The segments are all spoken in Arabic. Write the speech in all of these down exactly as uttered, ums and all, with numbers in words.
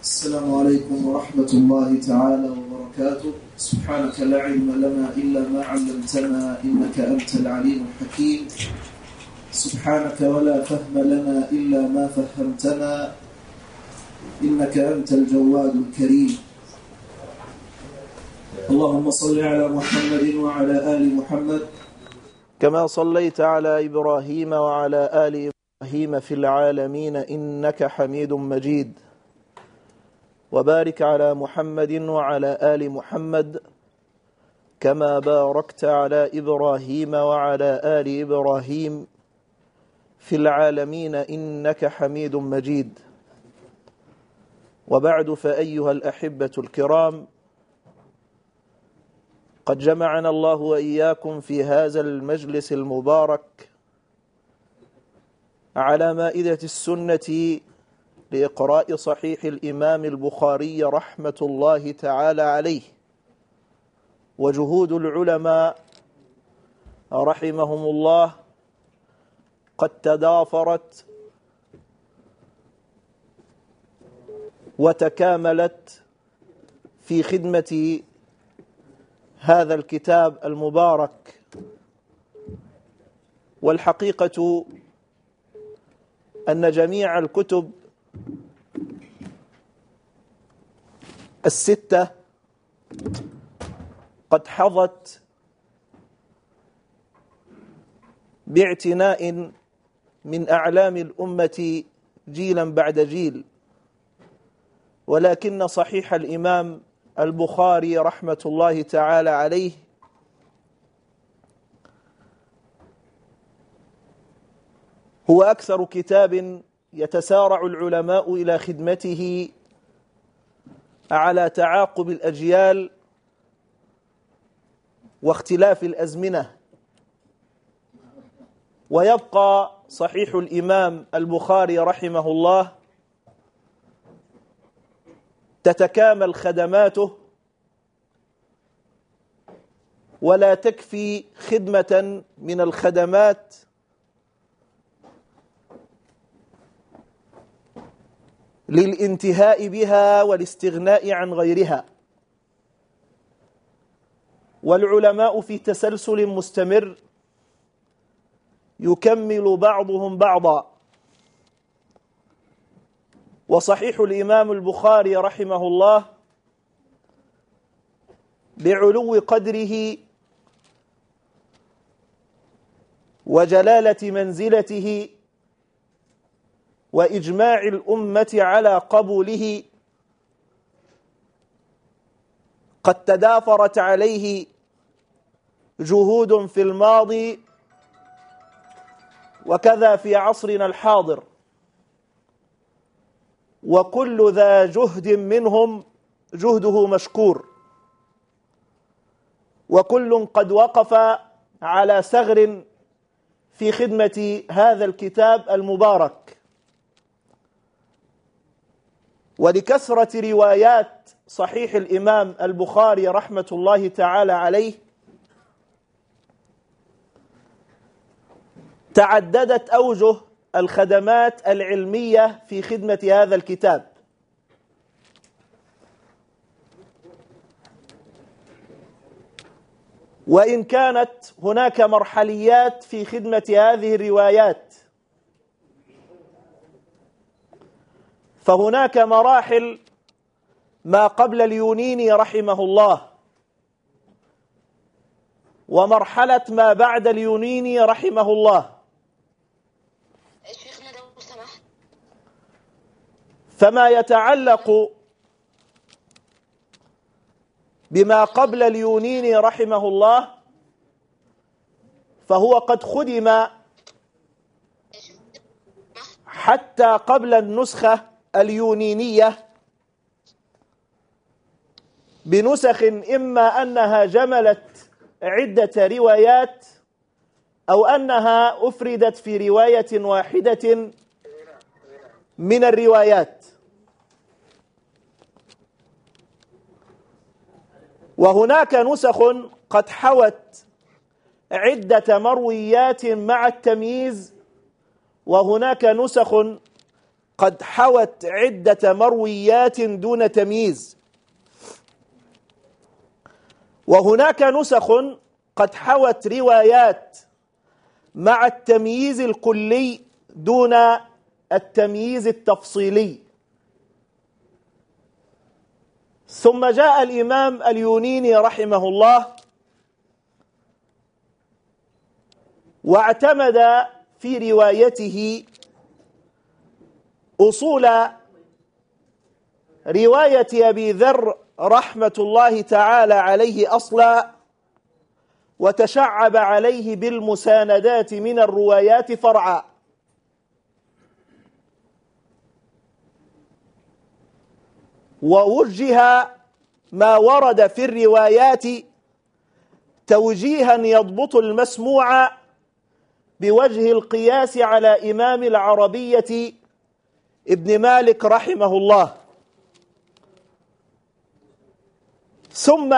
السلام عليكم ورحمة الله تعالى وبركاته. سبحانك لا علم لنا إلا ما علمتنا إنك أنت العليم الحكيم. سبحانك ولا فهم لنا إلا ما فهمتنا إنك أنت الجواد الكريم. اللهم صل على محمد وعلى آل محمد كما صليت على إبراهيم وعلى آل إبراهيم في العالمين إنك حميد مجيد، وبارك على محمد وعلى آل محمد كما باركت على إبراهيم وعلى آل إبراهيم في العالمين إنك حميد مجيد. وبعد، فأيها الأحبة الكرام، قد جمعنا الله وإياكم في هذا المجلس المبارك على مائدة السنة لإقراء صحيح الإمام البخاري رحمة الله تعالى عليه، وجهود العلماء رحمهم الله قد تضافرت وتكاملت في خدمة هذا الكتاب المبارك. والحقيقة أن جميع الكتب الستة قد حظت باعتناء من أعلام الأمة جيلا بعد جيل، ولكن صحيح الإمام البخاري رحمة الله تعالى عليه هو أكثر كتاب يتسارع العلماء إلى خدمته على تعاقب الأجيال واختلاف الأزمنة. ويبقى صحيح الإمام البخاري رحمه الله تتكامل خدماته ولا تكفي خدمة من الخدمات للانتهاء بها والاستغناء عن غيرها. والعلماء في تسلسل مستمر يكمل بعضهم بعضا. وصحيح الإمام البخاري رحمه الله بعلو قدره وجلالة منزلته وإجماع الأمة على قبوله قد تدافرت عليه جهود في الماضي وكذا في عصرنا الحاضر، وكل ذا جهد منهم جهده مشكور، وكل قد وقف على ثغر في خدمة هذا الكتاب المبارك. ولكثرة روايات صحيح الإمام البخاري رحمة الله تعالى عليه تعددت أوجه الخدمات العلمية في خدمة هذا الكتاب. وإن كانت هناك مرحليات في خدمة هذه الروايات، فهناك مراحل ما قبل اليونيني رحمه الله، ومرحلة ما بعد اليونيني رحمه الله. فما يتعلق بما قبل اليونيني رحمه الله فهو قد خدم حتى قبل النسخة اليونينية بنسخ إما أنها جملت عدة روايات أو أنها أفردت في رواية واحدة من الروايات. وهناك نسخ قد حوت عدة مرويات مع التمييز، وهناك نسخ قد حوت عدة مرويات دون تمييز، وهناك نسخ قد حوت روايات مع التمييز الكلي دون التمييز التفصيلي. ثم جاء الإمام اليونيني رحمه الله واعتمد في روايته أصول رواية أبي ذر رحمة الله تعالى عليه أصلا، وتشعب عليه بالمساندات من الروايات فرعا. ووجه ما ورد في الروايات توجيها يضبط المسموع بوجه القياس على إمام العربية ابن مالك رحمه الله. ثم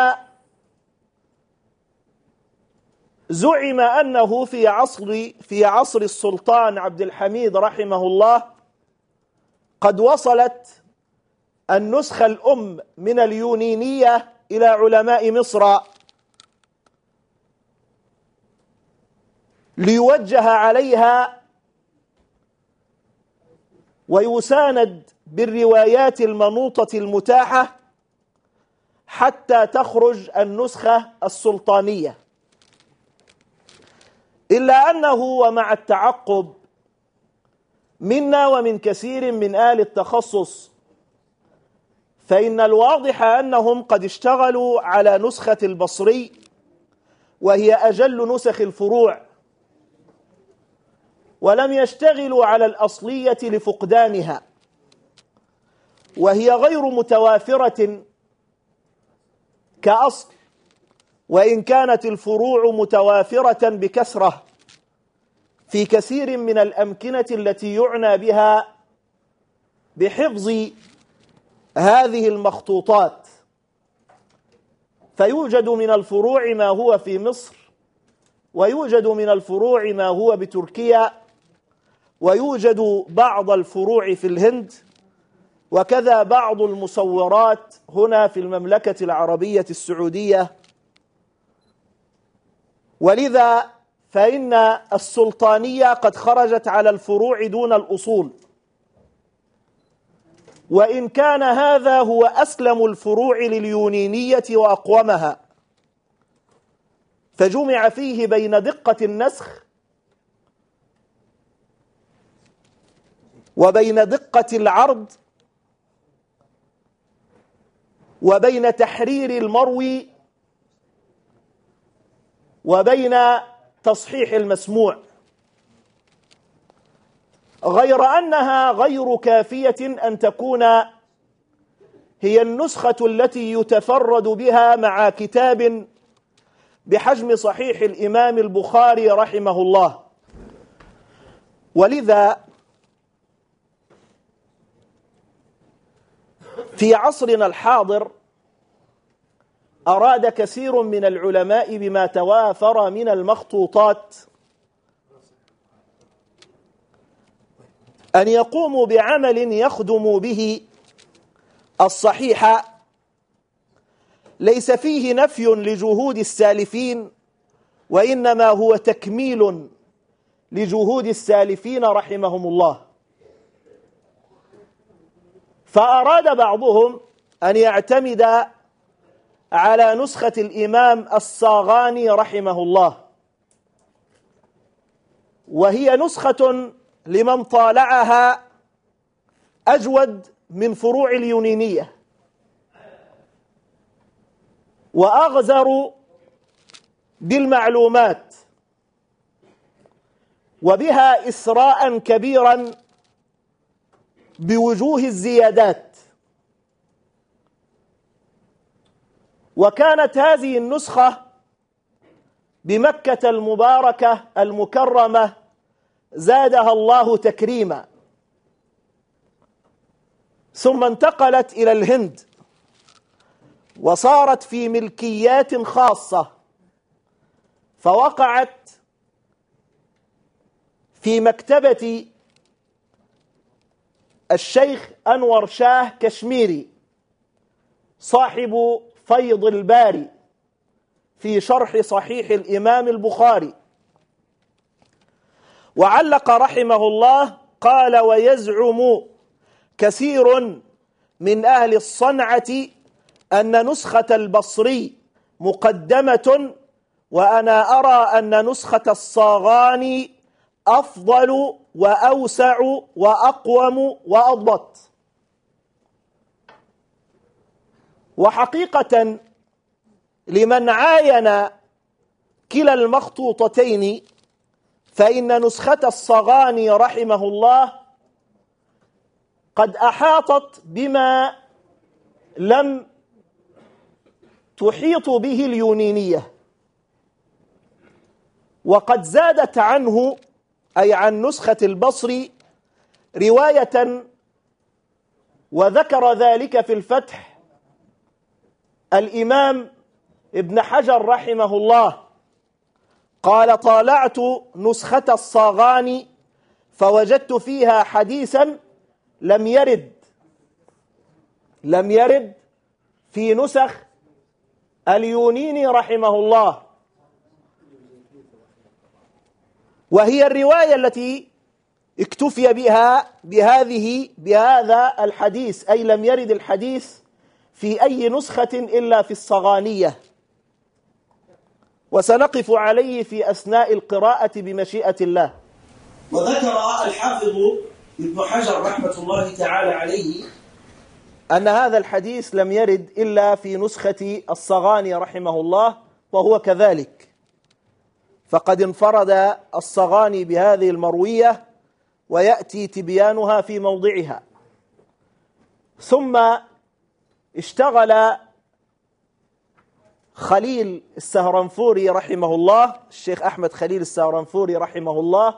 زعم أنه في عصر في عصر السلطان عبد الحميد رحمه الله قد وصلت النسخة الأم من اليونينية إلى علماء مصر ليوجه عليها ويساند بالروايات المنوطة المتاحة حتى تخرج النسخة السلطانية. إلا أنه ومع التعقب منا ومن كثير من آل التخصص، فإن الواضح أنهم قد اشتغلوا على نسخة البصري وهي أجل نسخ الفروع، ولم يشتغلوا على الأصلية لفقدانها، وهي غير متوافرة كأصل، وإن كانت الفروع متوافرة بكثرة في كثير من الأمكنة التي يعنى بها بحفظ هذه المخطوطات. فيوجد من الفروع ما هو في مصر، ويوجد من الفروع ما هو بتركيا، ويوجد بعض الفروع في الهند، وكذا بعض المصورات هنا في المملكة العربية السعودية. ولذا فإن السلطانية قد خرجت على الفروع دون الأصول، وإن كان هذا هو أسلم الفروع لليونينية وأقومها، فجمع فيه بين دقة النسخ وبين دقة العرض وبين تحرير المروي وبين تصحيح المسموع، غير أنها غير كافية أن تكون هي النسخة التي يتفرد بها مع كتاب بحجم صحيح الإمام البخاري رحمه الله. ولذا في عصرنا الحاضر أراد كثير من العلماء بما توافر من المخطوطات أن يقوموا بعمل يخدم به الصحيح، ليس فيه نفي لجهود السالفين، وإنما هو تكميل لجهود السالفين رحمهم الله. فأراد بعضهم أن يعتمد على نسخة الإمام الصاغاني رحمه الله، وهي نسخة لمن طالعها أجود من فروع اليونينية وأغزر بالمعلومات وبها إسراء كبيرا بوجوه الزيادات. وكانت هذه النسخة بمكة المباركة المكرمة زادها الله تكريما، ثم انتقلت إلى الهند وصارت في ملكيات خاصة، فوقعت في مكتبة الشيخ أنور شاه كشميري صاحب فيض الباري في شرح صحيح الإمام البخاري، وعلق رحمه الله قال: ويزعم كثير من أهل الصنعة أن نسخة البصري مقدمة، وأنا أرى أن نسخة الصاغاني أفضل وأوسع وأقوم وأضبط. وحقيقة لمن عاين كلا المخطوطتين فإن نسخة الصاغاني رحمه الله قد أحاطت بما لم تحيط به اليونينية، وقد زادت عنه أي عن نسخة البصري رواية، وذكر ذلك في الفتح الإمام ابن حجر رحمه الله، قال: طالعت نسخة الصاغاني فوجدت فيها حديثا لم يرد لم يرد في نسخ اليونيني رحمه الله، وهي الرواية التي اكتفي بها بهذه بهذا الحديث، أي لم يرد الحديث في أي نسخة إلا في الصغانية، وسنقف عليه في أثناء القراءة بمشيئة الله. وذكر الحافظ ابن حجر رحمة الله تعالى عليه أن هذا الحديث لم يرد إلا في نسخة الصغاني رحمه الله، وهو كذلك، فقد انفرد الصغاني بهذه المروية، ويأتي تبيانها في موضعها. ثم اشتغل خليل السهرنفوري رحمه الله، الشيخ أحمد خليل السهرنفوري رحمه الله،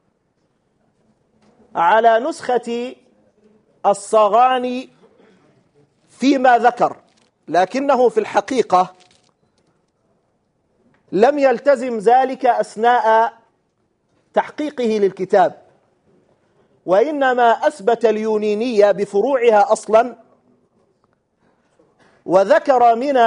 على نسخة الصغاني فيما ذكر، لكنه في الحقيقة لم يلتزم ذلك أثناء تحقيقه للكتاب، وإنما أثبت اليونينية بفروعها أصلا، وذكر من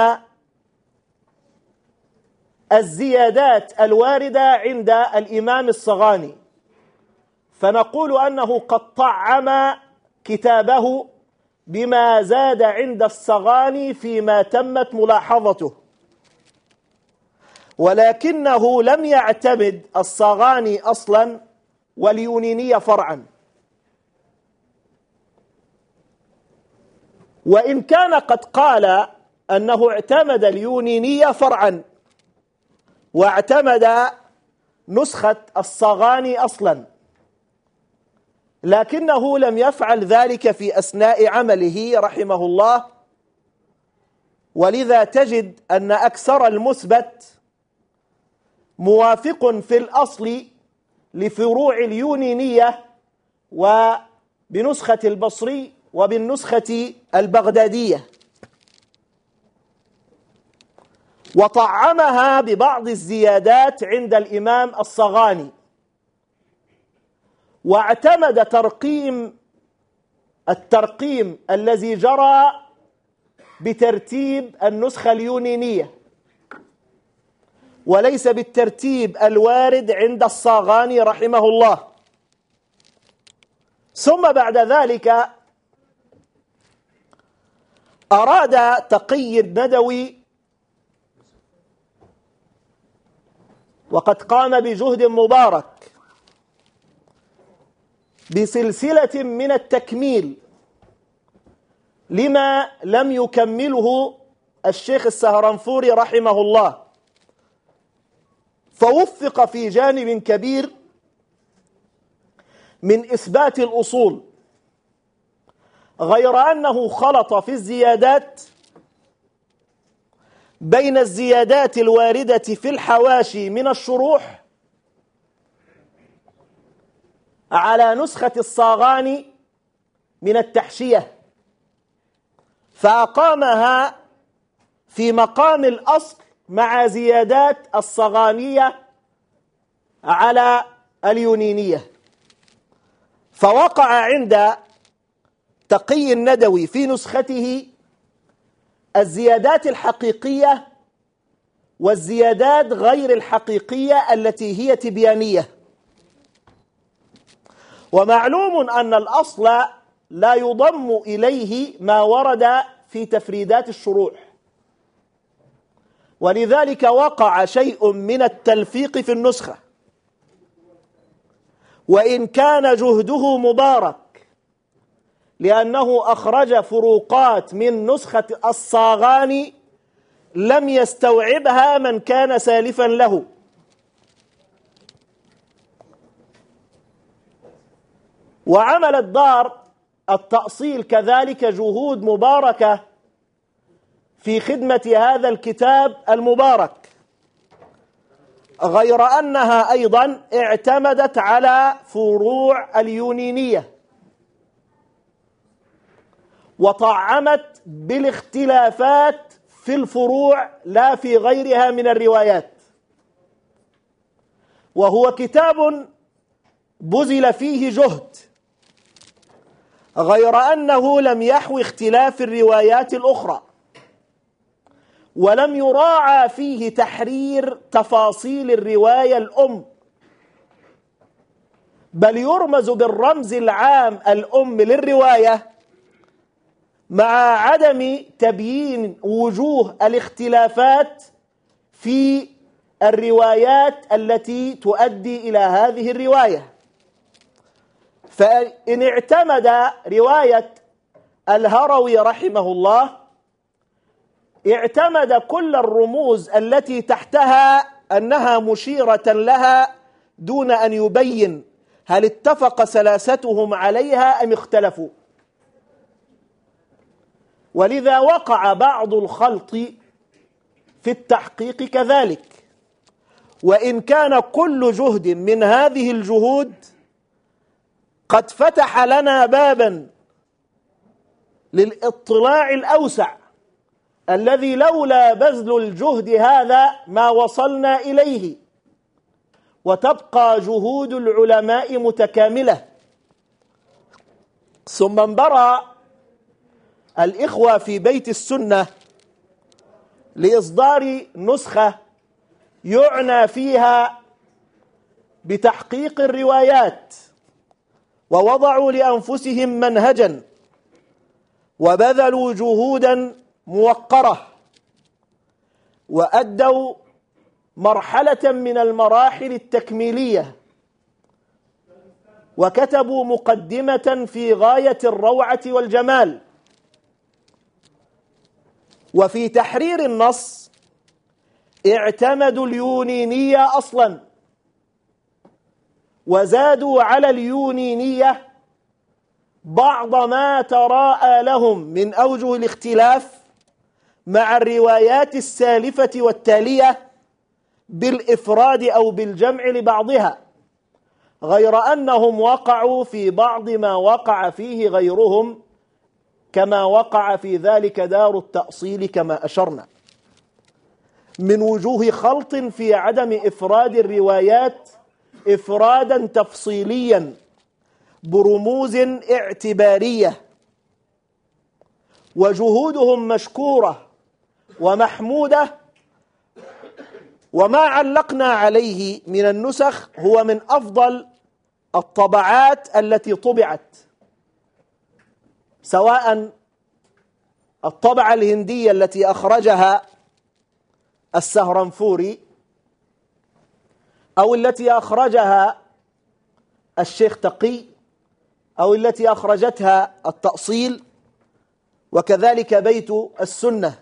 الزيادات الواردة عند الإمام الصغاني، فنقول أنه قد طعم كتابه بما زاد عند الصغاني فيما تمت ملاحظته، ولكنه لم يعتمد الصغاني أصلا واليونينية فرعا، وإن كان قد قال أنه اعتمد اليونينية فرعا واعتمد نسخة الصغاني أصلا، لكنه لم يفعل ذلك في أثناء عمله رحمه الله، ولذا تجد أن أكثر المثبت موافق في الأصل لفروع اليونينية وبنسخة البصري وبالنسخة البغدادية، وطعمها ببعض الزيادات عند الإمام الصغاني، واعتمد ترقيم الترقيم الذي جرى بترتيب النسخة اليونينية، وليس بالترتيب الوارد عند الصاغاني رحمه الله. ثم بعد ذلك أراد تقي الندوي، وقد قام بجهد مبارك بسلسلة من التكميل لما لم يكمله الشيخ السهرنفوري رحمه الله، فوفق في جانب كبير من إثبات الأصول، غير أنه خلط في الزيادات بين الزيادات الواردة في الحواشي من الشروح على نسخة الصاغاني من التحشية، فأقامها في مقام الأصل مع زيادات الصغانية على اليونينية، فوقع عند تقي الندوي في نسخته الزيادات الحقيقية والزيادات غير الحقيقية التي هي تبيانية. ومعلوم أن الأصل لا يضم إليه ما ورد في تفريدات الشروح، ولذلك وقع شيء من التلفيق في النسخة، وإن كان جهده مبارك لأنه أخرج فروقات من نسخة الصاغاني لم يستوعبها من كان سالفا له. وعمل الدار التأصيل كذلك جهود مباركة في خدمة هذا الكتاب المبارك، غير أنها أيضا اعتمدت على فروع اليونينية وطعمت بالاختلافات في الفروع لا في غيرها من الروايات، وهو كتاب بذل فيه جهد، غير أنه لم يحوي اختلاف الروايات الأخرى، ولم يراعى فيه تحرير تفاصيل الرواية الأم، بل يرمز بالرمز العام الأم للرواية مع عدم تبيين وجوه الاختلافات في الروايات التي تؤدي إلى هذه الرواية. فإن اعتمد رواية الهروي رحمه الله اعتمد كل الرموز التي تحتها أنها مشيرة لها دون أن يبين هل اتفق سلاستهم عليها أم اختلفوا، ولذا وقع بعض الخلط في التحقيق كذلك. وإن كان كل جهد من هذه الجهود قد فتح لنا بابا للاطلاع الأوسع الذي لولا بذل الجهد هذا ما وصلنا إليه، وتبقى جهود العلماء متكاملة. ثم انبرى الإخوة في بيت السنة لإصدار نسخة يعنى فيها بتحقيق الروايات، ووضعوا لأنفسهم منهجا وبذلوا جهودا موقرة، وأدوا مرحلة من المراحل التكميلية، وكتبوا مقدمة في غاية الروعة والجمال. وفي تحرير النص اعتمدوا اليونينية أصلا، وزادوا على اليونينية بعض ما تراءى لهم من أوجه الاختلاف مع الروايات السالفة والتالية بالإفراد أو بالجمع لبعضها، غير أنهم وقعوا في بعض ما وقع فيه غيرهم كما وقع في ذلك دار التأصيل كما أشرنا، من وجوه خلط في عدم إفراد الروايات إفرادا تفصيليا برموز اعتبارية. وجهودهم مشكورة ومحمودة، وما علقنا عليه من النسخ هو من أفضل الطبعات التي طبعت، سواء الطبعة الهندية التي أخرجها السهرنفوري أو التي أخرجها الشيخ تقي أو التي أخرجتها التأصيل، وكذلك بيت السنة.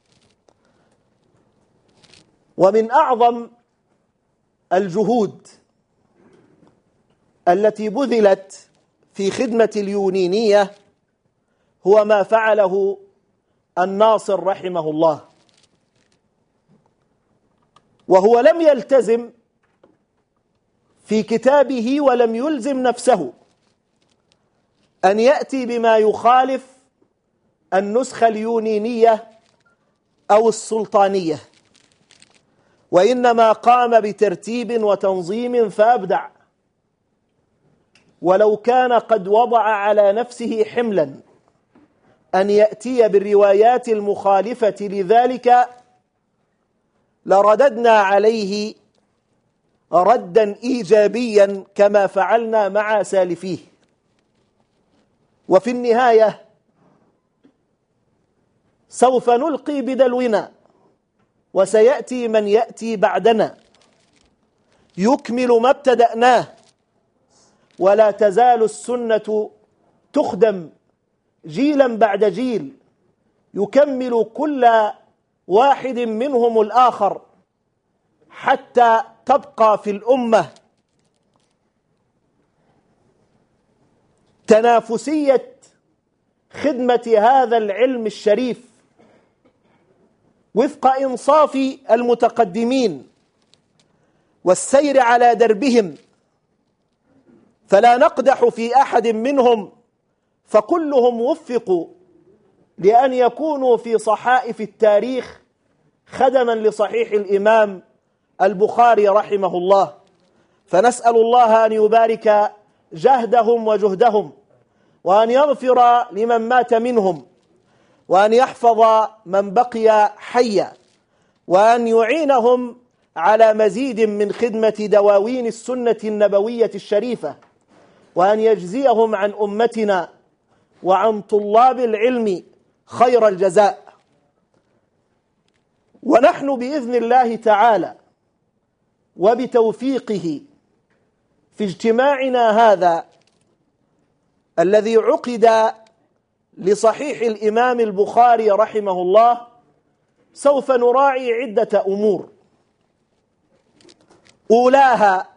ومن أعظم الجهود التي بذلت في خدمة اليونينية هو ما فعله الناصر رحمه الله، وهو لم يلتزم في كتابه ولم يلزم نفسه أن يأتي بما يخالف النسخة اليونينية أو السلطانية، وإنما قام بترتيب وتنظيم فأبدع، ولو كان قد وضع على نفسه حملا أن يأتي بالروايات المخالفة لذلك لرددنا عليه ردا إيجابيا كما فعلنا مع سالفيه. وفي النهاية سوف نلقي بدلونا، وسيأتي من يأتي بعدنا يكمل ما ابتدأناه، ولا تزال السنة تخدم جيلا بعد جيل، يكمل كل واحد منهم الآخر حتى تبقى في الأمة تنافسية خدمة هذا العلم الشريف وفق إنصاف المتقدمين والسير على دربهم، فلا نقدح في أحد منهم، فكلهم وفقوا لأن يكونوا في صحائف التاريخ خدما لصحيح الإمام البخاري رحمه الله. فنسأل الله أن يبارك جهدهم وجهدهم، وأن يغفر لمن مات منهم، وأن يحفظ من بقي حيا، وأن يعينهم على مزيد من خدمة دواوين السنة النبوية الشريفة، وأن يجزيهم عن أمتنا وعن طلاب العلم خير الجزاء. ونحن بإذن الله تعالى وبتوفيقه في اجتماعنا هذا الذي عقد لصحيح الإمام البخاري رحمه الله سوف نراعي عدة أمور. أولاها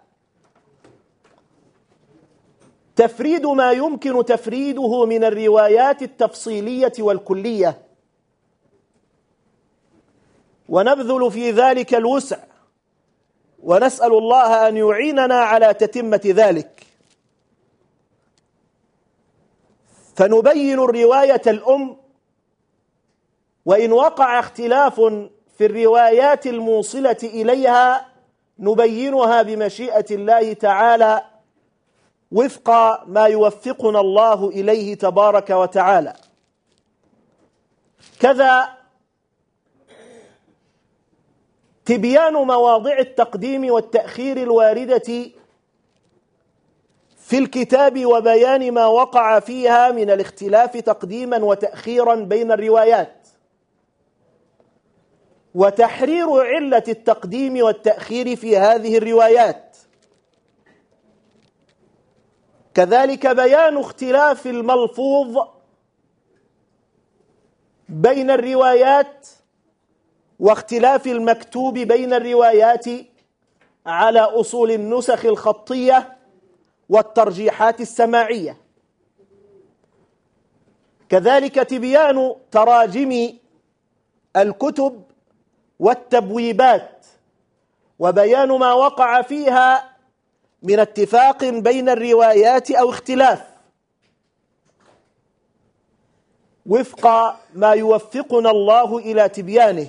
تفريد ما يمكن تفريده من الروايات التفصيلية والكلية، ونبذل في ذلك الوسع، ونسأل الله أن يعيننا على تتمة ذلك، فنبين الرواية الأم، وإن وقع اختلاف في الروايات الموصلة إليها نبينها بمشيئة الله تعالى وفق ما يوفقنا الله إليه تبارك وتعالى. كذا تبيان مواضع التقديم والتأخير الواردة في الكتاب، وبيان ما وقع فيها من الاختلاف تقديما وتأخيرا بين الروايات، وتحرير علة التقديم والتأخير في هذه الروايات. كذلك بيان اختلاف الملفوظ بين الروايات واختلاف المكتوب بين الروايات على أصول النسخ الخطية والترجيحات السماعية. كذلك تبيان تراجم الكتب والتبويبات، وبيان ما وقع فيها من اتفاق بين الروايات أو اختلاف وفق ما يوفقنا الله إلى تبيانه.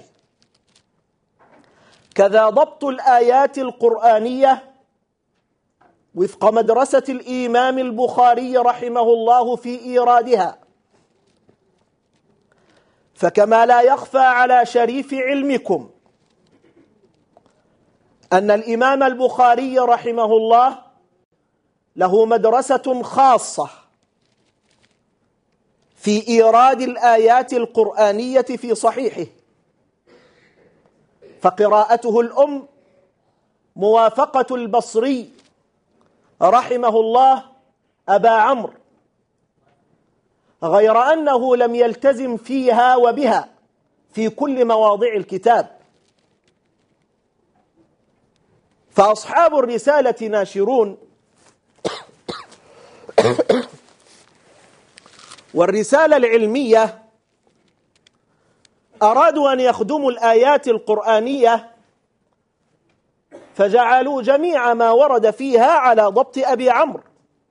كذا ضبط الآيات القرآنية وفق مدرسة الإمام البخاري رحمه الله في إيرادها، فكما لا يخفى على شريف علمكم أن الإمام البخاري رحمه الله له مدرسة خاصة في إيراد الآيات القرآنية في صحيحه، فقراءته الأم موافقة البصري رحمه الله أبا عمرو، غير أنه لم يلتزم فيها وبها في كل مواضع الكتاب. فأصحاب الرسالة ناشرون والرسالة العلمية أرادوا أن يخدموا الآيات القرآنية، فجعلوا جميع ما ورد فيها على ضبط أبي عمرو.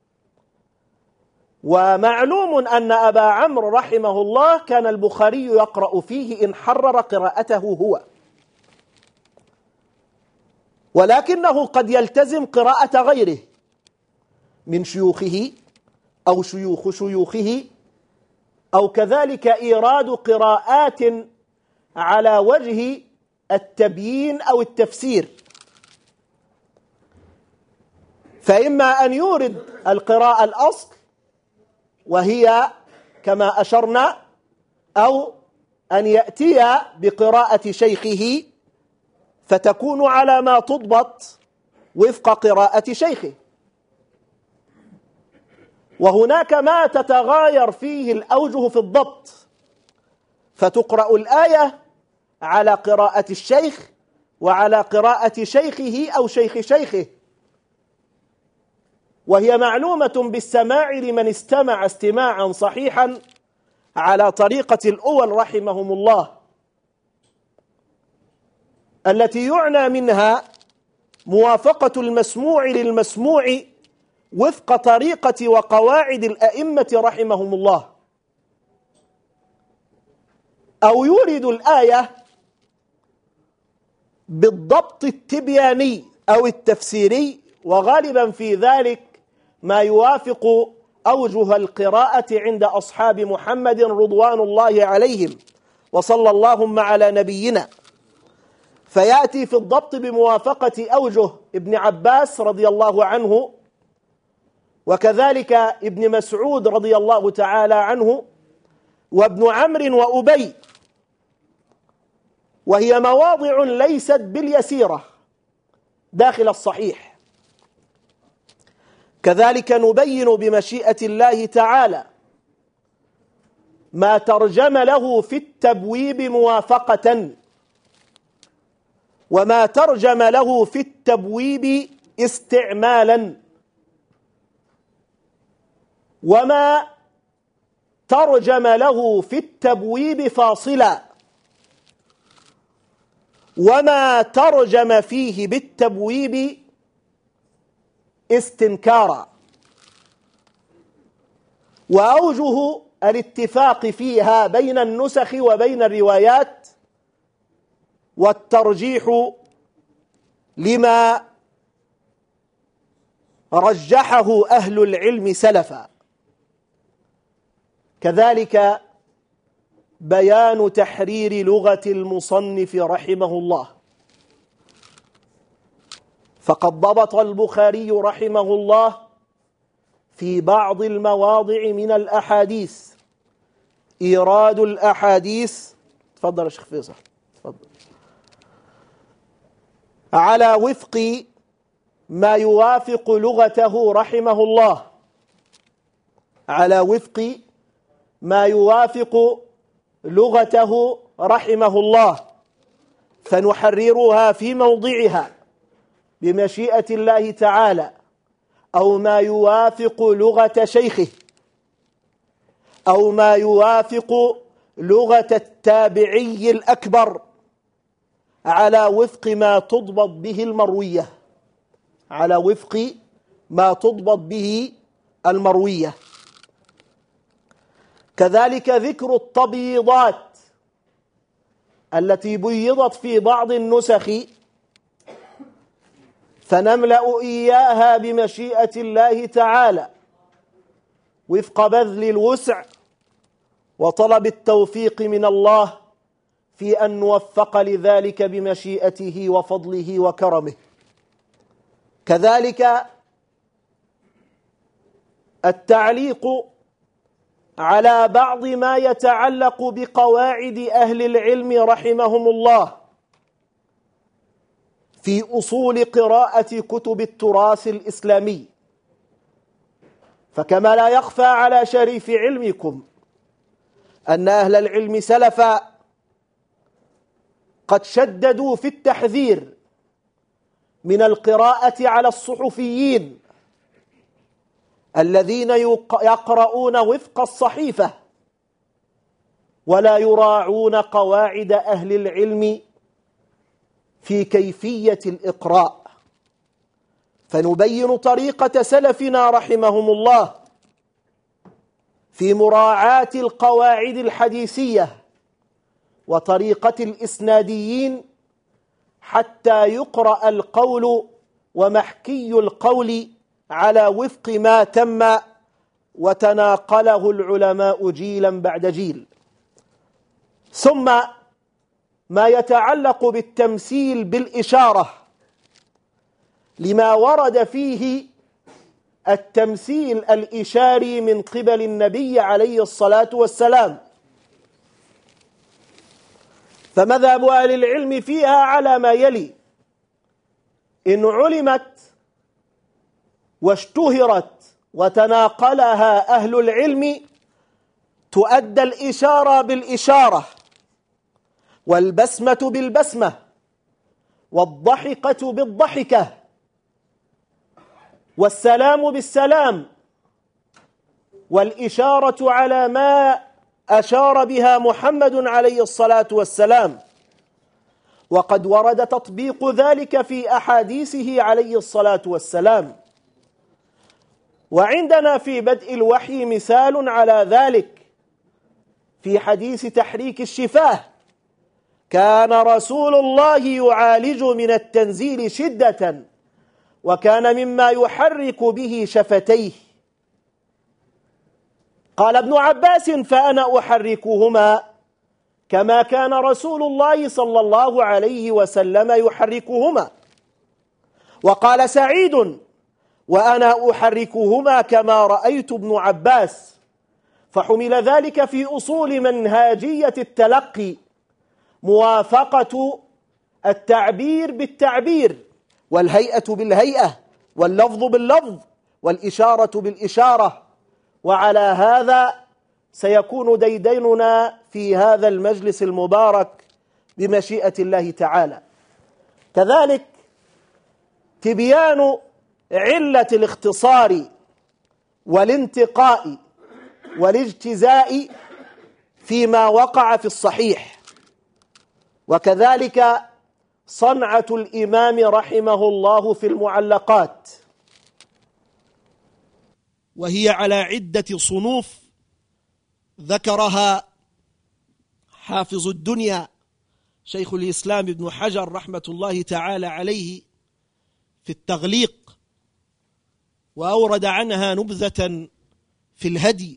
ومعلوم أن أبا عمرو رحمه الله كان البخاري يقرأ فيه إن حرر قراءته هو، ولكنه قد يلتزم قراءة غيره من شيوخه أو شيوخ شيوخه أو كذلك إيراد قراءات على وجه التبيين أو التفسير. فإما أن يورد القراءة الأصل وهي كما أشرنا، أو أن يأتي بقراءة شيخه فتكون على ما تضبط وفق قراءة شيخه. وهناك ما تتغاير فيه الأوجه في الضبط، فتقرأ الآية على قراءة الشيخ وعلى قراءة شيخه أو شيخ شيخه، وهي معلومة بالسماع لمن استمع استماعا صحيحا على طريقة الأول رحمهم الله، التي يعنى منها موافقة المسموع للمسموع وفق طريقة وقواعد الأئمة رحمهم الله. أو يورد الآية بالضبط التبياني أو التفسيري، وغالبا في ذلك ما يوافق أوجه القراءة عند أصحاب محمد رضوان الله عليهم، وصلى اللهم على نبينا. فيأتي في الضبط بموافقة أوجه ابن عباس رضي الله عنه، وكذلك ابن مسعود رضي الله تعالى عنه، وابن عمرو وأبي، وهي مواضع ليست باليسيرة داخل الصحيح. كذلك نبين بمشيئة الله تعالى ما ترجم له في التبويب موافقة، وما ترجم له في التبويب استعمالا، وما ترجم له في التبويب فاصلا، وما ترجم فيه بالتبويب استنكارا. وأوجه الاتفاق فيها بين النسخ وبين الروايات والترجيح لما رجحه أهل العلم سلفا. كذلك بيان تحرير لغة المصنف رحمه الله، فقد ضبط البخاري رحمه الله في بعض المواضع من الأحاديث إيراد الأحاديث، تفضل يا شيخ فيصل، تفضل، على وفق ما يوافق لغته رحمه الله، على وفق ما يوافق لغته رحمه الله، فنحررها في موضعها بمشيئة الله تعالى، أو ما يوافق لغة شيخه، أو ما يوافق لغة التابعي الأكبر، على وفق ما تضبط به المروية، على وفق ما تضبط به المروية. كذلك ذكر التبييضات التي بيضت في بعض النسخ، فنملأ إياها بمشيئة الله تعالى وفق بذل الوسع وطلب التوفيق من الله في أن نوفق لذلك بمشيئته وفضله وكرمه. كذلك التعليق على بعض ما يتعلق بقواعد أهل العلم رحمهم الله في أصول قراءة كتب التراث الإسلامي. فكما لا يخفى على شريف علمكم أن أهل العلم سلفا قد شددوا في التحذير من القراءة على الصحفيين الذين يقرؤون وفق الصحيفة ولا يراعون قواعد أهل العلم في كيفية الإقراء. فنبين طريقة سلفنا رحمهم الله في مراعاة القواعد الحديثية وطريقة الإسناديين حتى يقرأ القول ومحكي القول على وفق ما تم وتناقله العلماء جيلا بعد جيل. ثم ما يتعلق بالتمثيل بالإشارة لما ورد فيه التمثيل الإشاري من قبل النبي عليه الصلاة والسلام، فمذهب أهل العلم فيها على ما يلي: إن علمت واشتهرت وتناقلها أهل العلم تؤدى الإشارة بالإشارة، والبسمة بالبسمة، والضحكة بالضحكة، والسلام بالسلام، والإشارة على ما أشار بها محمد عليه الصلاة والسلام. وقد ورد تطبيق ذلك في أحاديثه عليه الصلاة والسلام. وعندنا في بدء الوحي مثال على ذلك في حديث تحريك الشفاه: كان رسول الله يعالج من التنزيل شدة، وكان مما يحرك به شفتيه. قال ابن عباس: فأنا أحركهما كما كان رسول الله صلى الله عليه وسلم يحركهما. وقال سعيد: وأنا أحركهما كما رأيت ابن عباس. فحمل ذلك في أصول منهاجية التلقي، موافقة التعبير بالتعبير، والهيئة بالهيئة، واللفظ باللفظ، والإشارة بالإشارة. وعلى هذا سيكون ديدننا في هذا المجلس المبارك بمشيئة الله تعالى. كذلك تبيان علة الاختصار والانتقاء والاجتزاء فيما وقع في الصحيح، وكذلك صنعة الإمام رحمه الله في المعلقات، وهي على عدة صنوف ذكرها حافظ الدنيا شيخ الإسلام ابن حجر رحمة الله تعالى عليه في التغليق، وأورد عنها نبذة في الهدي،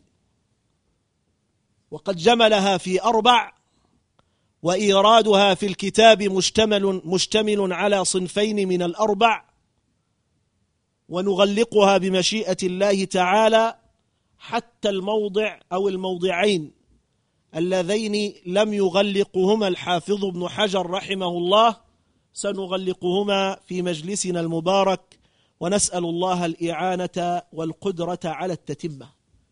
وقد جملها في أربع، وإيرادها في الكتاب مشتمل, مشتمل على صنفين من الأربع، ونغلقها بمشيئة الله تعالى حتى الموضع أو الموضعين اللذين لم يغلقهما الحافظ ابن حجر رحمه الله، سنغلقهما في مجلسنا المبارك، ونسأل الله الإعانة والقدرة على التتمة.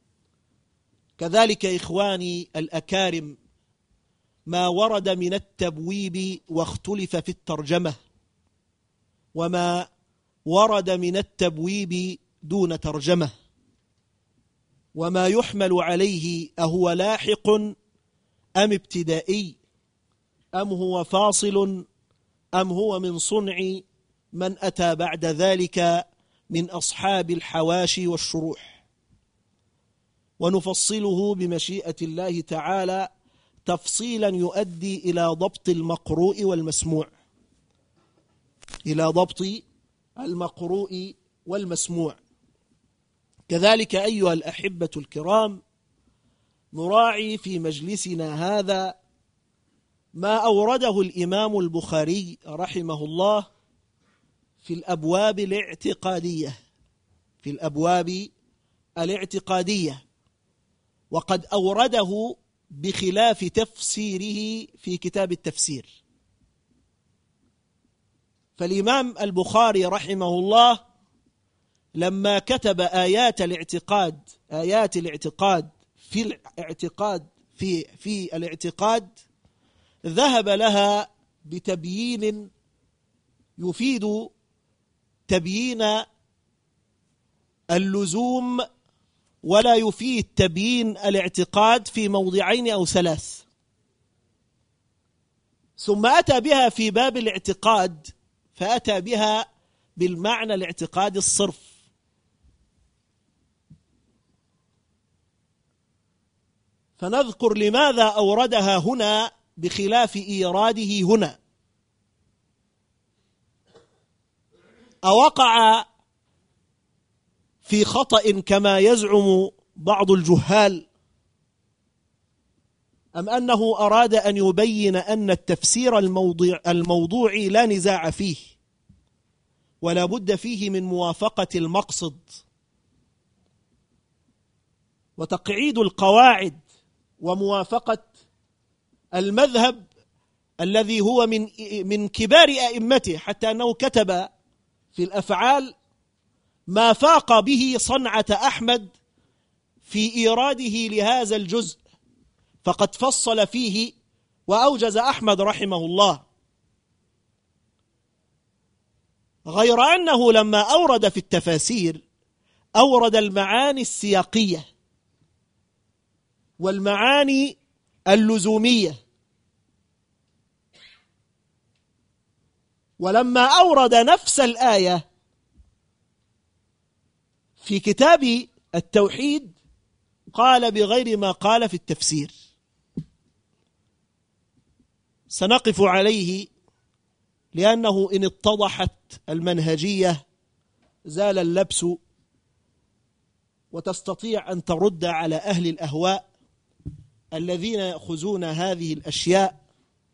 كذلك إخواني الأكارم ما ورد من التبويب واختلف في الترجمة، وما ورد من التبويب دون ترجمة، وما يحمل عليه أهو لاحق أم ابتدائي، أم هو فاصل، أم هو من صنع من أتى بعد ذلك من أصحاب الحواشي والشروح. ونفصله بمشيئة الله تعالى تفصيلا يؤدي إلى ضبط المقروء والمسموع، إلى ضبط المقروء والمسموع. كذلك أيها الأحبة الكرام، نراعي في مجلسنا هذا ما أورده الإمام البخاري رحمه الله في الأبواب الاعتقادية، في الأبواب الاعتقادية، وقد أورده بخلاف تفسيره في كتاب التفسير. فالإمام البخاري رحمه الله لما كتب آيات الاعتقاد آيات الاعتقاد في الاعتقاد في في الاعتقاد ذهب لها بتبيين يفيد تبيين اللزوم، ولا يفيد تبيين الاعتقاد في موضعين أو ثلاث. ثم أتى بها في باب الاعتقاد، فأتى بها بالمعنى الاعتقاد الصرف. فنذكر لماذا أوردها هنا بخلاف إيراده هنا. أوقع في خطأ كما يزعم بعض الجهال أم أنه أراد أن يبين أن التفسير الموضوع الموضوعي لا نزاع فيه ولا بد فيه من موافقة المقصد وتقعيد القواعد وموافقة المذهب الذي هو من من كبار أئمته، حتى أنه كتب في الأفعال ما فاق به صنعة أحمد في إيراده لهذا الجزء، فقد فصل فيه وأوجز أحمد رحمه الله. غير أنه لما أورد في التفاسير أورد المعاني السياقية والمعاني اللزومية، ولما أورد نفس الآية في كتاب التوحيد قال بغير ما قال في التفسير. سنقف عليه لأنه إن اتضحت المنهجية زال اللبس، وتستطيع أن ترد على أهل الأهواء الذين يأخذون هذه الأشياء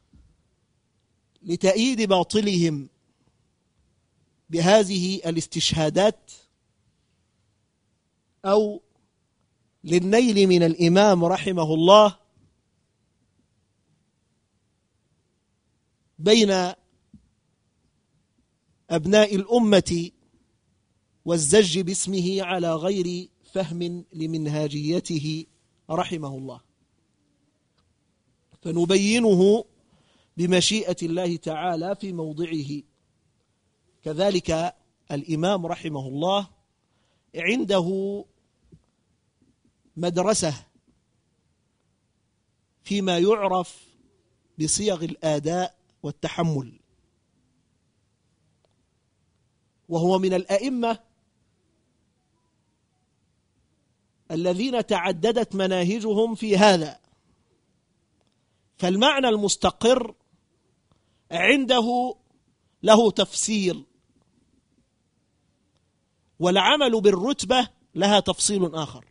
لتأييد باطلهم بهذه الاستشهادات أو للنيل من الإمام رحمه الله بين أبناء الأمة والزج باسمه على غير فهم لمنهاجيته رحمه الله، فنبينه بمشيئة الله تعالى في موضعه. كذلك الإمام رحمه الله عنده مدرسة فيما يعرف بصيغ الآداء والتحمل، وهو من الأئمة الذين تعددت مناهجهم في هذا، فالمعنى المستقر عنده له تفصيل، والعمل بالرتبة لها تفصيل آخر،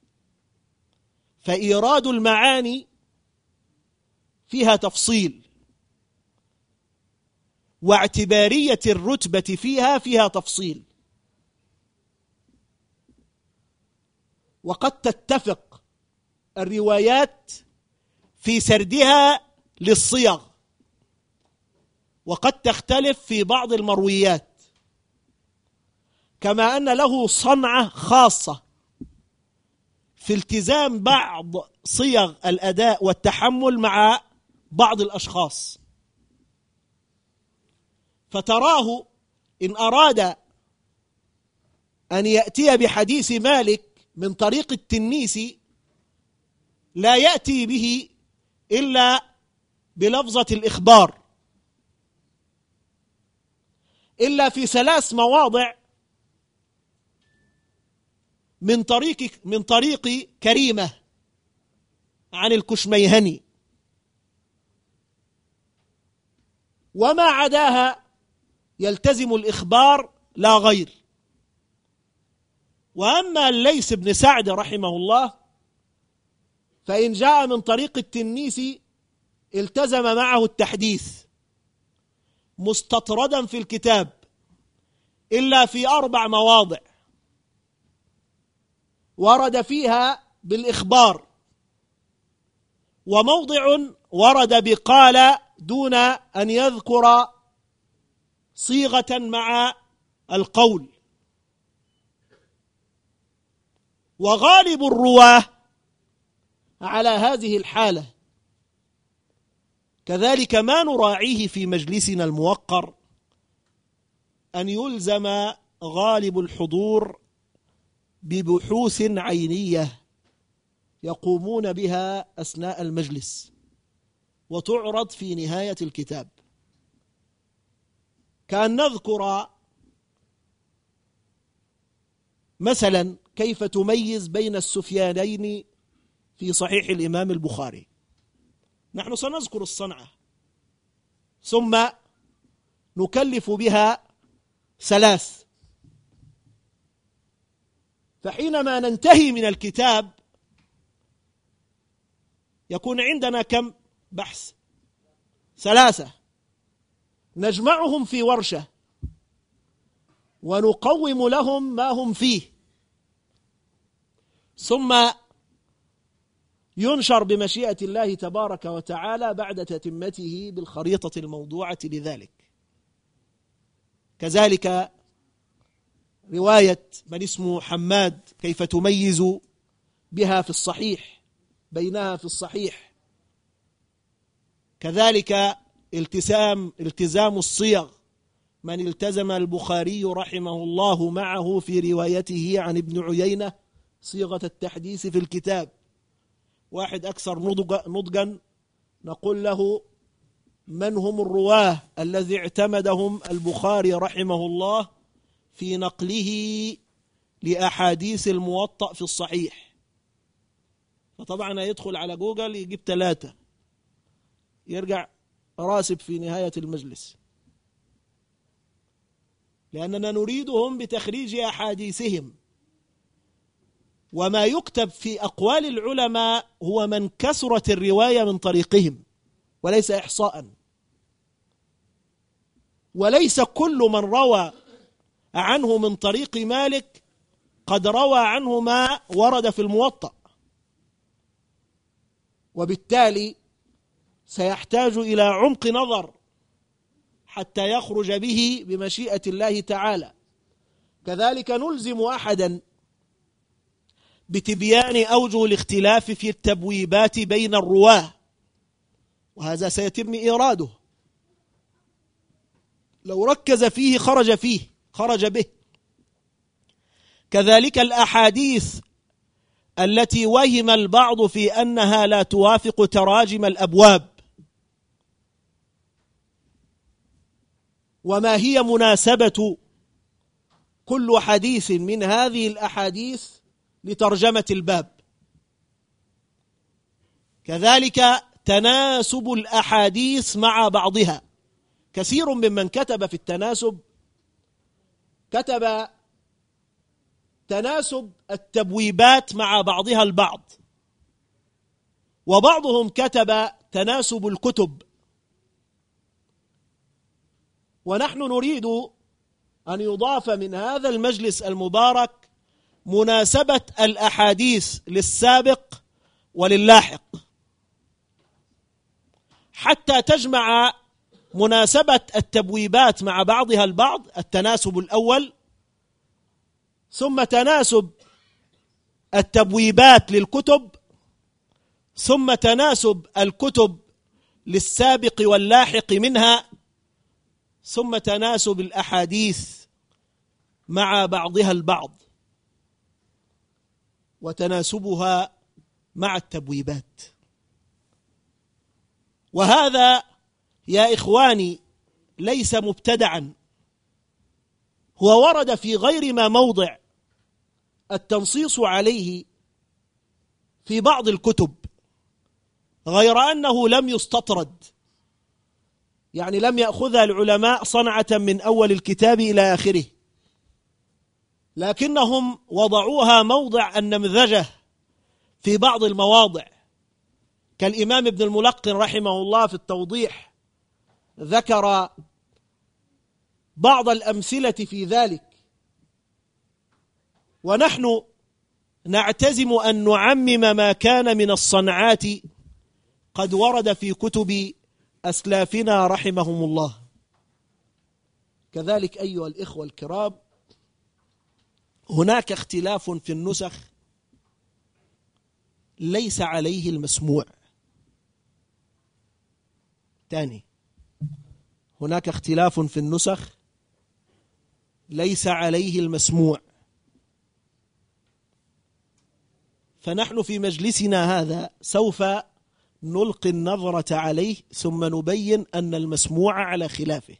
فإيراد المعاني فيها تفصيل، واعتبارية الرتبة فيها فيها تفصيل، وقد تتفق الروايات في سردها للصيغ، وقد تختلف في بعض المرويات، كما أن له صنعة خاصة في التزام بعض صيغ الأداء والتحمل مع بعض الأشخاص. فتراه إن أراد أن يأتي بحديث مالك من طريق التنيسي لا يأتي به إلا بلفظة الإخبار، إلا في ثلاث مواضع من طريق من طريق كريمة عن الكشميهني، وما عداها يلتزم الإخبار لا غير. وأما الليث بن سعد رحمه الله فإن جاء من طريق التنيسي التزم معه التحديث مستطردا في الكتاب إلا في أربع مواضع ورد فيها بالإخبار، وموضع ورد بقال دون أن يذكر صيغة مع القول. وغالب الرواه على هذه الحالة. كذلك ما نراعيه في مجلسنا الموقر أن يلزم غالب الحضور ببحوث عينية يقومون بها أثناء المجلس وتعرض في نهاية الكتاب، كأن نذكر مثلا كيف تميز بين السفيانين في صحيح الإمام البخاري. نحن سنذكر الصنعة ثم نكلف بها ثلاث، فحينما ننتهي من الكتاب يكون عندنا كم بحث؟ ثلاثة، نجمعهم في ورشة ونقوم لهم ما هم فيه، ثم ينشر بمشيئة الله تبارك وتعالى بعد تتمته بالخريطة الموضوعة لذلك. كذلك رواية من اسمه حماد كيف تميز بها في الصحيح بينها في الصحيح، كذلك التزام التزام الصيغ من التزم البخاري رحمه الله معه في روايته عن ابن عيينة صيغة التحديث في الكتاب. واحد أكثر نضجا نقول له من هم الرواه الذي اعتمدهم البخاري رحمه الله في نقله لأحاديث الموطأ في الصحيح؟ فطبعا يدخل على جوجل يجيب ثلاثة، يرجع راسب في نهاية المجلس، لأننا نريدهم بتخريج أحاديثهم. وما يكتب في أقوال العلماء هو من كثرت الرواية من طريقهم وليس إحصاء، وليس كل من روى عنه من طريق مالك قد روى عنه ما ورد في الموطأ، وبالتالي سيحتاج إلى عمق نظر حتى يخرج به بمشيئة الله تعالى. كذلك نلزم أحدا بتبيان أوجه الاختلاف في التبويبات بين الرواه، وهذا سيتم إيراده، لو ركز فيه خرج فيه خرج به. كذلك الأحاديث التي وهم البعض في أنها لا توافق تراجم الأبواب، وما هي مناسبة كل حديث من هذه الأحاديث لترجمة الباب. كذلك تناسب الأحاديث مع بعضها، كثير ممن كتب في التناسب كتب تناسب التبويبات مع بعضها البعض، وبعضهم كتب تناسب الكتب. ونحن نريد أن يضاف من هذا المجلس المبارك مناسبة الأحاديث للسابق وللاحق، حتى تجمع مناسبة التبويبات مع بعضها البعض، التناسب الأول، ثم تناسب التبويبات للكتب، ثم تناسب الكتب للسابق واللاحق منها، ثم تناسب الأحاديث مع بعضها البعض وتناسبها مع التبويبات. وهذا يا إخواني ليس مبتدعا، هو ورد في غير ما موضع التنصيص عليه في بعض الكتب، غير أنه لم يستطرد، يعني لم يأخذها العلماء صنعة من أول الكتاب إلى آخره، لكنهم وضعوها موضع النمذجة في بعض المواضع. كالإمام ابن الملقن رحمه الله في التوضيح ذكر بعض الأمثلة في ذلك. ونحن نعتزم أن نعمم ما كان من الصنعات قد ورد في كتب أسلافنا رحمهم الله. كذلك أيها الإخوة الكرام، هناك اختلاف في النسخ ليس عليه المسموع. ثاني، هناك اختلاف في النسخ ليس عليه المسموع. فنحن في مجلسنا هذا سوف نلقي النظرة عليه، ثم نبين أن المسموع على خلافه.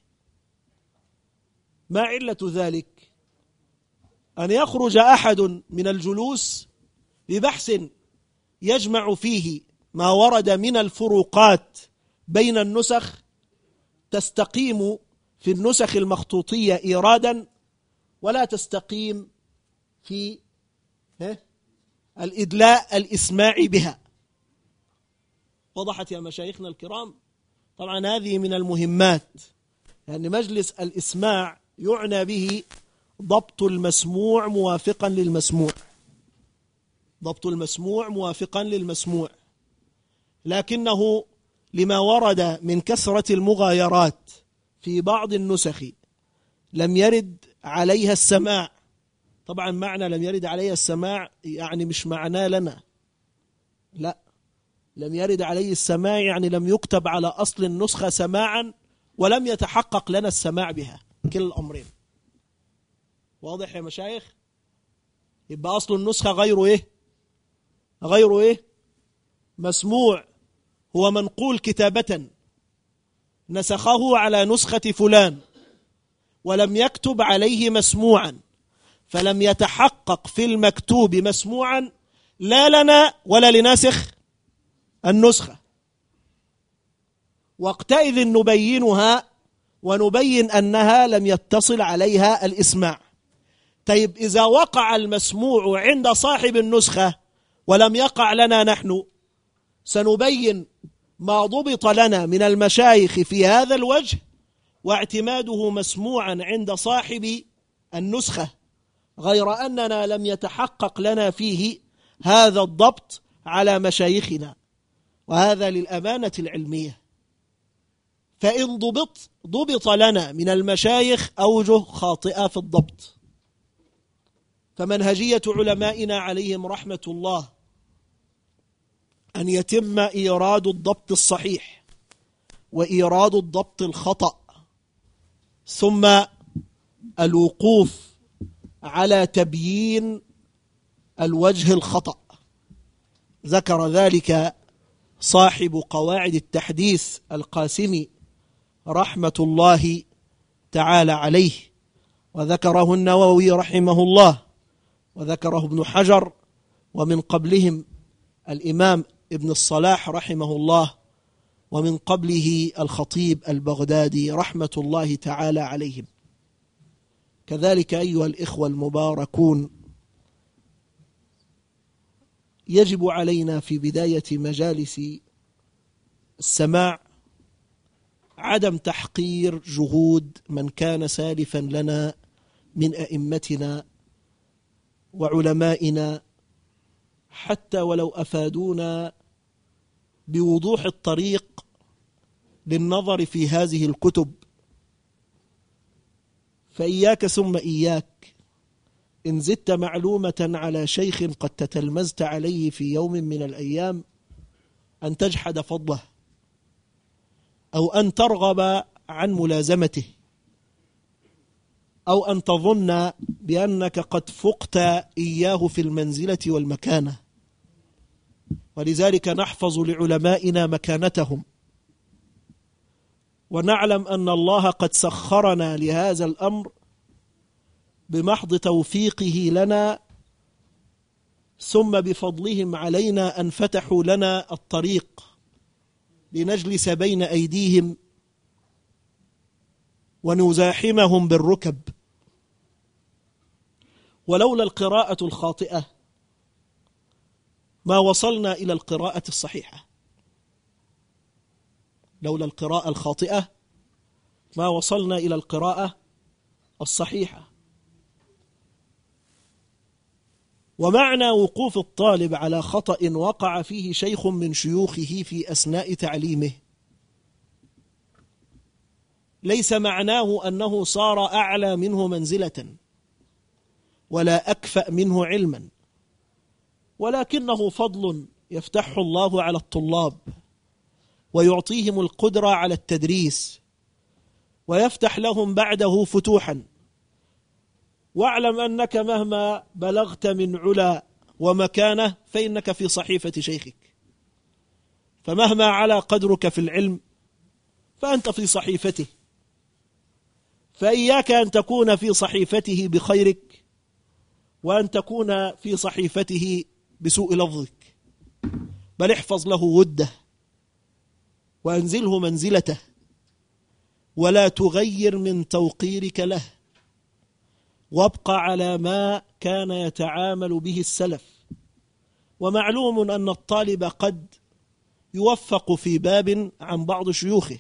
ما علة ذلك؟ أن يخرج أحد من الجلوس ببحث يجمع فيه ما ورد من الفروقات بين النسخ، تستقيم في النسخ المخطوطية إيرادا، ولا تستقيم في الإدلاء الإسماعي بها. وضحت يا مشايخنا الكرام؟ طبعا هذه من المهمات، يعني مجلس الإسماع يعنى به ضبط المسموع موافقا للمسموع، ضبط المسموع موافقا للمسموع، لكنه لما ورد من كثرة المغايرات في بعض النسخ لم يرد عليها السماع. طبعا معنى لم يرد عليها السماع يعني مش معناه لنا، لا، لم يرد عليه السماع يعني لم يكتب على أصل النسخة سماعا ولم يتحقق لنا السماع بها، كلا الأمرين. واضح يا مشايخ؟ يبقى أصل النسخة غير إيه؟ غير إيه؟ مسموع، هو منقول كتابة نسخه على نسخة فلان ولم يكتب عليه مسموعا، فلم يتحقق في المكتوب مسموعا لا لنا ولا لناسخ النسخة. وقتئذ نبينها ونبين أنها لم يتصل عليها الإسماع. طيب إذا وقع المسموع عند صاحب النسخة ولم يقع لنا نحن، سنبين ما ضبط لنا من المشايخ في هذا الوجه واعتماده مسموعا عند صاحب النسخة، غير أننا لم يتحقق لنا فيه هذا الضبط على مشايخنا، وهذا للأمانة العلمية. فإن ضبط ضبط لنا من المشايخ أوجه خاطئة في الضبط، فمنهجية علمائنا عليهم رحمة الله أن يتم إيراد الضبط الصحيح وإيراد الضبط الخطأ، ثم الوقوف على تبيين الوجه الخطأ. ذكر ذلك صاحب قواعد التحديث القاسمي رحمة الله تعالى عليه، وذكره النووي رحمه الله، وذكره ابن حجر، ومن قبلهم الإمام ابن الصلاح رحمه الله، ومن قبله الخطيب البغدادي رحمة الله تعالى عليهم. كذلك أيها الإخوة المباركون، يجب علينا في بداية مجالس السماع عدم تحقير جهود من كان سالفا لنا من أئمتنا وعلمائنا، حتى ولو أفادونا بوضوح الطريق للنظر في هذه الكتب. فإياك ثم إياك إن زدت معلومة على شيخ قد تتلمذت عليه في يوم من الأيام أن تجحد فضله أو أن ترغب عن ملازمته أو أن تظن بأنك قد فقت إياه في المنزلة والمكانة. ولذلك نحفظ لعلمائنا مكانتهم، ونعلم أن الله قد سخرنا لهذا الأمر بمحض توفيقه لنا، ثم بفضلهم علينا أن فتحوا لنا الطريق لنجلس بين أيديهم ونزاحمهم بالركب. ولولا القراءة الخاطئة ما وصلنا إلى القراءة الصحيحة، لولا القراءة الخاطئة ما وصلنا إلى القراءة الصحيحة. ومعنى وقوف الطالب على خطأ وقع فيه شيخ من شيوخه في أثناء تعليمه ليس معناه أنه صار أعلى منه منزلة ولا أكفأ منه علما، ولكنه فضل يفتح الله على الطلاب ويعطيهم القدرة على التدريس ويفتح لهم بعده فتوحا. واعلم أنك مهما بلغت من علا ومكانة فإنك في صحيفة شيخك، فمهما على قدرك في العلم فأنت في صحيفته، فإياك أن تكون في صحيفته بخيرك وأن تكون في صحيفته بسوء لفظك، بل احفظ له وده وأنزله منزلته ولا تغير من توقيرك له، وابقى على ما كان يتعامل به السلف. ومعلوم أن الطالب قد يوفق في باب عن بعض شيوخه،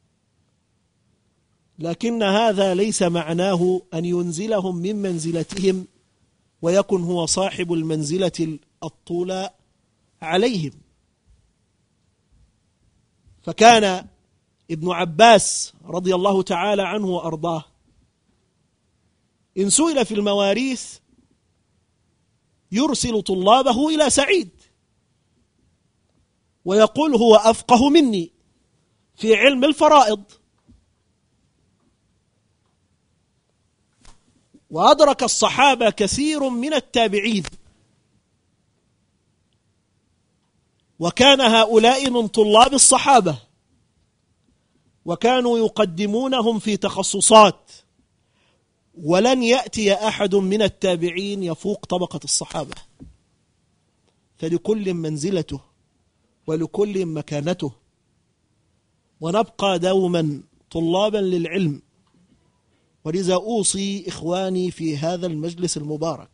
لكن هذا ليس معناه أن ينزلهم من منزلتهم ويكن هو صاحب المنزلة الطولى عليهم. فكان ابن عباس رضي الله تعالى عنه وأرضاه إن سئل في المواريث يرسل طلابه إلى سعيد ويقول هو أفقه مني في علم الفرائض. وأدرك الصحابة كثير من التابعين، وكان هؤلاء من طلاب الصحابة، وكانوا يقدمونهم في تخصصات، ولن يأتي أحد من التابعين يفوق طبقة الصحابة. فلكل منزلته ولكل مكانته، ونبقى دوما طلابا للعلم. ولذا أوصي إخواني في هذا المجلس المبارك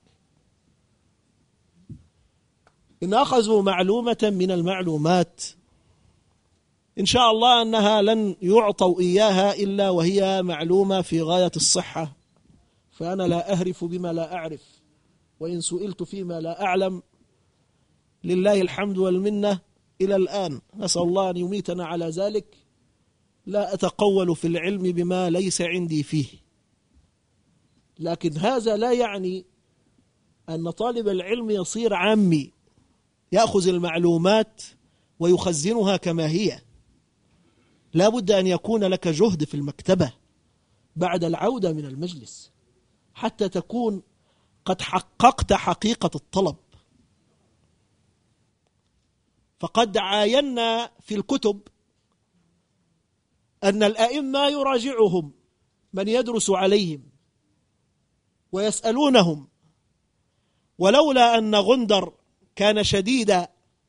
إن أخذوا معلومة من المعلومات إن شاء الله أنها لن يعطوا إياها إلا وهي معلومة في غاية الصحة، فأنا لا أهرف بما لا أعرف، وإن سئلت فيما لا أعلم لله الحمد والمنة إلى الآن، نسأل الله أن يميتنا على ذلك. لا أتقول في العلم بما ليس عندي فيه، لكن هذا لا يعني أن طالب العلم يصير عامي يأخذ المعلومات ويخزنها كما هي. لا بد أن يكون لك جهد في المكتبة بعد العودة من المجلس حتى تكون قد حققت حقيقة الطلب. فقد عاينا في الكتب أن الأئمة يراجعهم من يدرس عليهم ويسألونهم، ولولا أن غندر كان شديد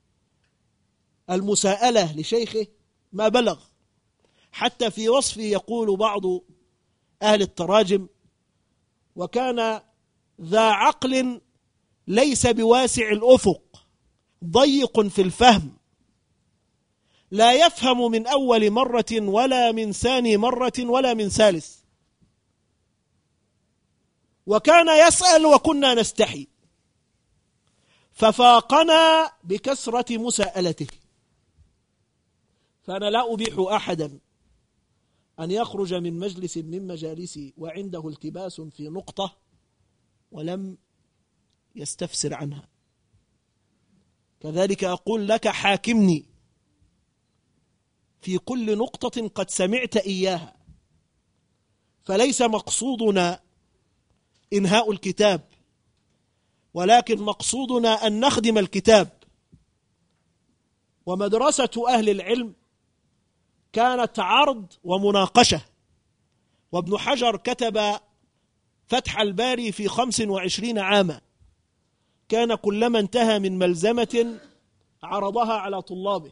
المساءلة لشيخه ما بلغ. حتى في وصفه يقول بعض أهل التراجم: وكان ذا عقل ليس بواسع الأفق ضيق في الفهم، لا يفهم من أول مرة ولا من ثاني مرة ولا من ثالث، وكان يسأل وكنا نستحي، ففاقنا بكثرة مساءلته. فأنا لا أبيح أحدا أن يخرج من مجلس من مجالسي وعنده التباس في نقطة ولم يستفسر عنها. كذلك أقول لك حاكمني في كل نقطة قد سمعت إياها، فليس مقصودنا إنهاء الكتاب، ولكن مقصودنا أن نخدم الكتاب. ومدرسة أهل العلم كانت عرض ومناقشة، وابن حجر كتب فتح الباري في خمس وعشرين عاما، كان كلما انتهى من ملزمة عرضها على طلابه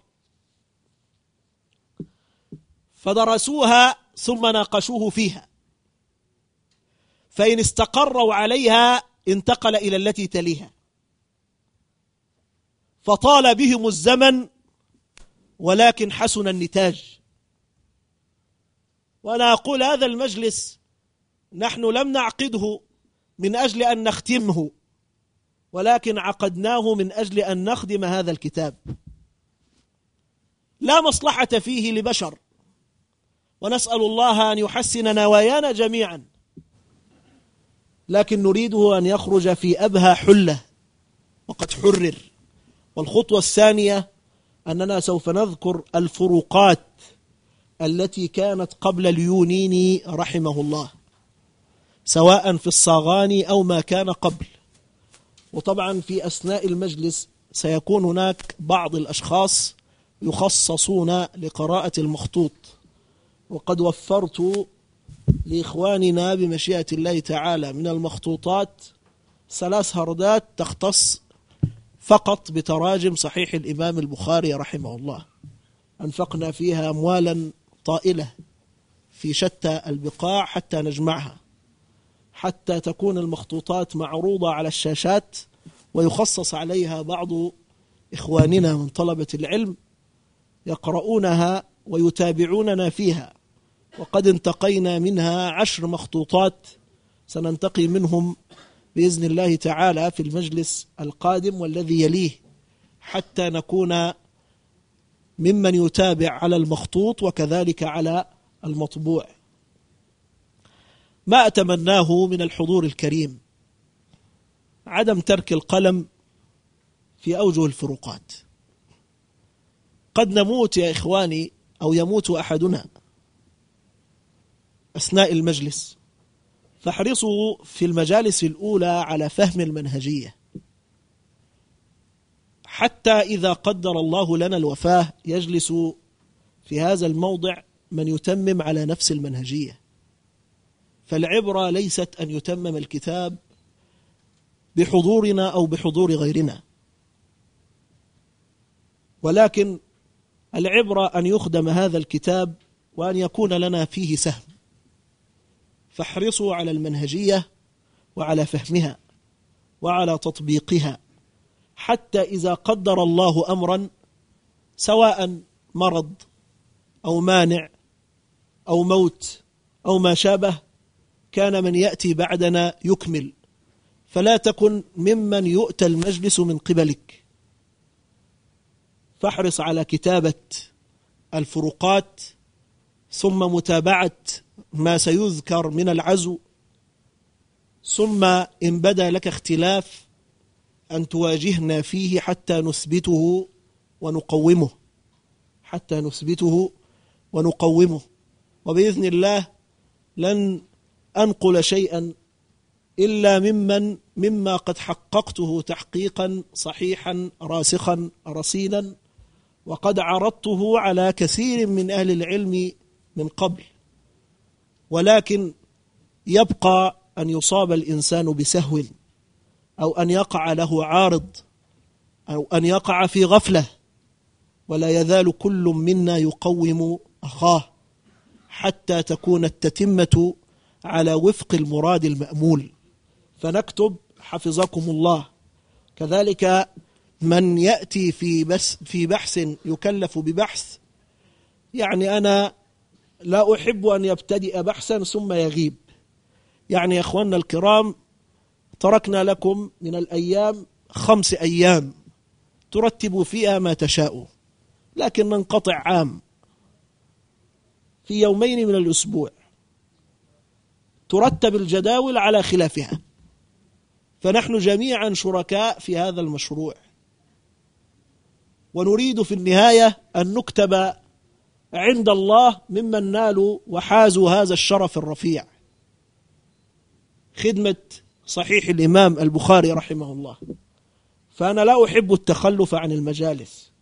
فدرسوها ثم ناقشوه فيها، فإن استقروا عليها انتقل إلى التي تليها، فطال بهم الزمن ولكن حسن النتاج. وأنا أقول هذا المجلس نحن لم نعقده من أجل أن نختمه، ولكن عقدناه من أجل أن نخدم هذا الكتاب. لا مصلحة فيه لبشر، ونسأل الله أن يحسن نوايانا جميعا، لكن نريده أن يخرج في أبهى حلة وقد حرر. والخطوة الثانية أننا سوف نذكر الفروقات التي كانت قبل اليونيني رحمه الله، سواء في الصاغاني أو ما كان قبل. وطبعا في أثناء المجلس سيكون هناك بعض الأشخاص يخصصون لقراءة المخطوط، وقد وفرت لإخواننا بمشيئة الله تعالى من المخطوطات ثلاث هردات تختص فقط بتراجم صحيح الإمام البخاري رحمه الله، أنفقنا فيها أموالا طائلة في شتى البقاع حتى نجمعها، حتى تكون المخطوطات معروضة على الشاشات ويخصص عليها بعض إخواننا من طلبة العلم يقرؤونها ويتابعوننا فيها، وقد انتقينا منها عشر مخطوطات سننتقي منهم بإذن الله تعالى في المجلس القادم والذي يليه، حتى نكون ممن يتابع على المخطوط وكذلك على المطبوع. ما أتمناه من الحضور الكريم عدم ترك القلم في أوجه الفروقات. قد نموت يا إخواني أو يموت أحدنا أثناء المجلس، فاحرصوا في المجالس الأولى على فهم المنهجية، حتى إذا قدر الله لنا الوفاة يجلس في هذا الموضع من يتمم على نفس المنهجية. فالعبرة ليست أن يتمم الكتاب بحضورنا أو بحضور غيرنا، ولكن العبرة أن يخدم هذا الكتاب وأن يكون لنا فيه سهم. فاحرصوا على المنهجية وعلى فهمها وعلى تطبيقها، حتى إذا قدر الله أمرا سواء مرض أو مانع أو موت أو ما شابه كان من يأتي بعدنا يكمل، فلا تكن ممن يؤتى المجلس من قبلك. فاحرص على كتابة الفروقات ثم متابعة ما سيذكر من العزو، ثم إن بدا لك اختلاف أن تواجهنا فيه حتى نثبته ونقومه حتى نثبته ونقومه وبإذن الله لن أنقل شيئا إلا ممن مما قد حققته تحقيقا صحيحا راسخا رصينا، وقد عرضته على كثير من أهل العلم من قبل، ولكن يبقى أن يصاب الإنسان بسهو أو أن يقع له عارض أو أن يقع في غفلة، ولا يزال كل منا يقوم أخاه حتى تكون التتمة على وفق المراد المأمول. فنكتب حفظكم الله. كذلك من يأتي في بس في بحث يكلف ببحث، يعني أنا لا أحب أن يبتدئ بحثا ثم يغيب. يعني يا أخواننا الكرام، تركنا لكم من الأيام خمس أيام ترتبوا فيها ما تشاءوا، لكن ننقطع عام في يومين من الأسبوع ترتب الجداول على خلافها، فنحن جميعا شركاء في هذا المشروع، ونريد في النهاية أن نكتب عند الله ممن نالوا وحازوا هذا الشرف الرفيع، خدمة صحيح الإمام البخاري رحمه الله. فأنا لا أحب التخلف عن المجالس.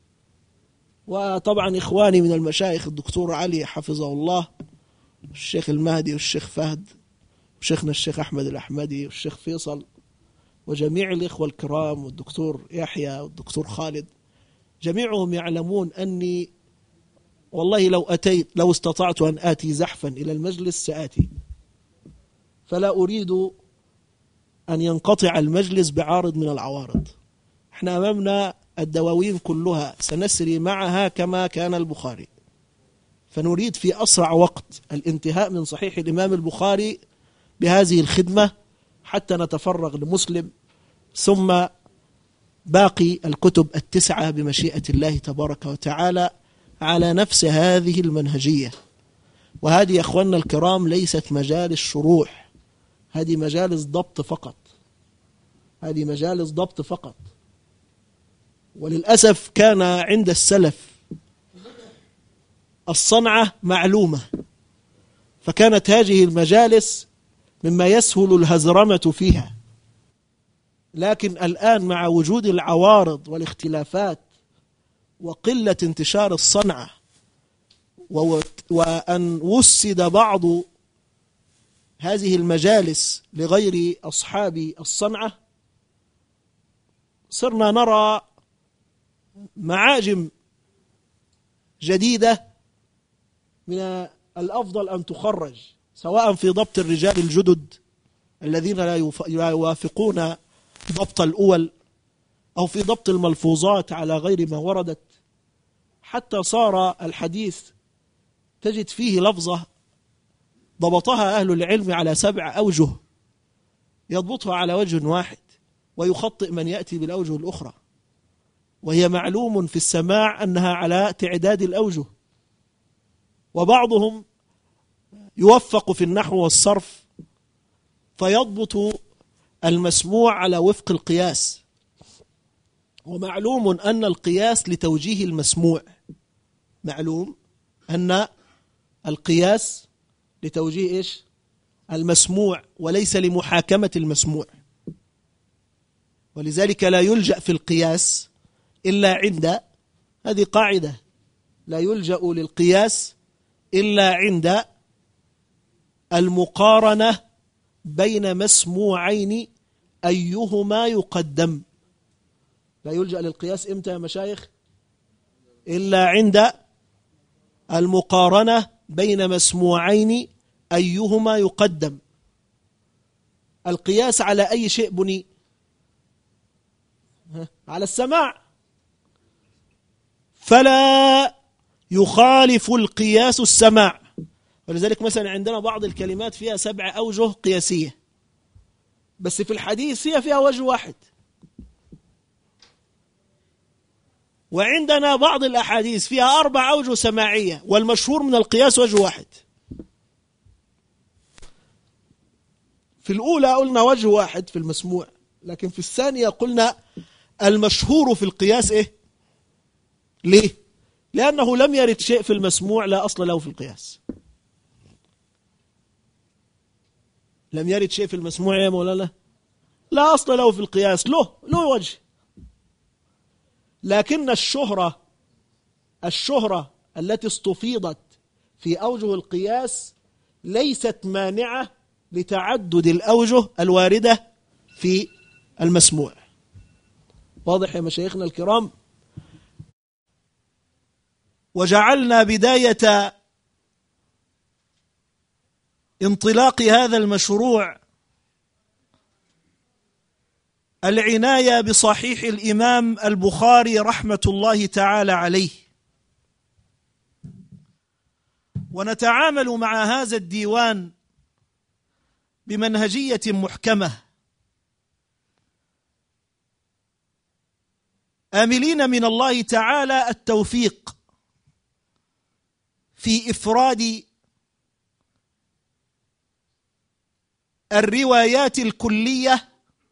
وطبعا إخواني من المشايخ الدكتور علي حفظه الله، الشيخ المهدي والشيخ فهد وشيخنا الشيخ أحمد الأحمدي والشيخ فيصل وجميع الإخوة الكرام والدكتور يحيى والدكتور خالد، جميعهم يعلمون أني والله لو أتيت لو استطعت أن آتي زحفا إلى المجلس سآتي، فلا أريد أن ينقطع المجلس بعارض من العوارض. احنا أمامنا الدواوين كلها سنسري معها كما كان البخاري، فنريد في أسرع وقت الانتهاء من صحيح الإمام البخاري بهذه الخدمة حتى نتفرغ لمسلم، ثم باقي الكتب التسعة بمشيئة الله تبارك وتعالى على نفس هذه المنهجية. وهذه يا أخواننا الكرام ليست مجالس شروح، هذه مجالس ضبط فقط، هذه مجالس ضبط فقط. وللأسف كان عند السلف الصنعة معلومة، فكانت هذه المجالس مما يسهل الهزرمة فيها. لكن الآن مع وجود العوارض والاختلافات وقلة انتشار الصنعة وأن وسد بعض هذه المجالس لغير أصحاب الصنعة، صرنا نرى معاجم جديدة من الأفضل أن تخرج، سواء في ضبط الرجال الجدد الذين لا يوافقون ضبط الأول أو في ضبط الملفوظات على غير ما وردت، حتى صار الحديث تجد فيه لفظة ضبطها أهل العلم على سبع أوجه يضبطها على وجه واحد ويخطئ من يأتي بالأوجه الأخرى، وهي معلوم في السماع أنها على تعداد الأوجه. وبعضهم يوفق في النحو والصرف فيضبط المسموع على وفق القياس، ومعلوم أن القياس لتوجيه المسموع، معلوم أن القياس لتوجيه إيش؟ المسموع، وليس لمحاكمة المسموع. ولذلك لا يلجأ في القياس إلا عند، هذه قاعدة، لا يلجأ للقياس إلا عند المقارنة بين مسموعين أيهما يقدم. لا يلجأ للقياس إمتى يا مشايخ؟ إلا عند المقارنة بين مسموعين أيهما يقدم. القياس على أي شيء بني؟ على السماع، فلا يخالف القياس السماع. ولذلك مثلا عندنا بعض الكلمات فيها سبع أوجه قياسية، بس في الحديث هي فيها وجه واحد. وعندنا بعض الأحاديث فيها أربع أوجه سماعية، والمشهور من القياس وجه واحد. في الأولى قلنا وجه واحد في المسموع، لكن في الثانية قلنا المشهور في القياس إيه؟ ليه؟ لأنه لم يرد شيء في المسموع لا أصل له في القياس. لم يرد شيء في المسموع يا مولانا لا أصل له في القياس، له له وجه. لكن الشهرة الشهرة التي استفيضت في أوجه القياس ليست مانعة لتعدد الأوجه الواردة في المسموع. واضح يا مشايخنا الكرام؟ وجعلنا بداية انطلاق هذا المشروع العناية بصحيح الإمام البخاري رحمة الله تعالى عليه، ونتعامل مع هذا الديوان بمنهجية محكمة، آملين من الله تعالى التوفيق في إفراد الروايات الكلية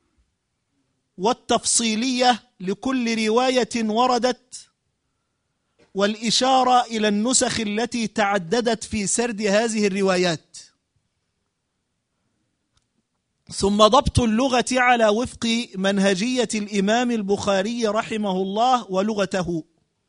والتفصيلية لكل رواية وردت، والإشارة إلى النسخ التي تعددت في سرد هذه الروايات، ثم ضبط اللغة على وفق منهجية الإمام البخاري رحمه الله ولغته،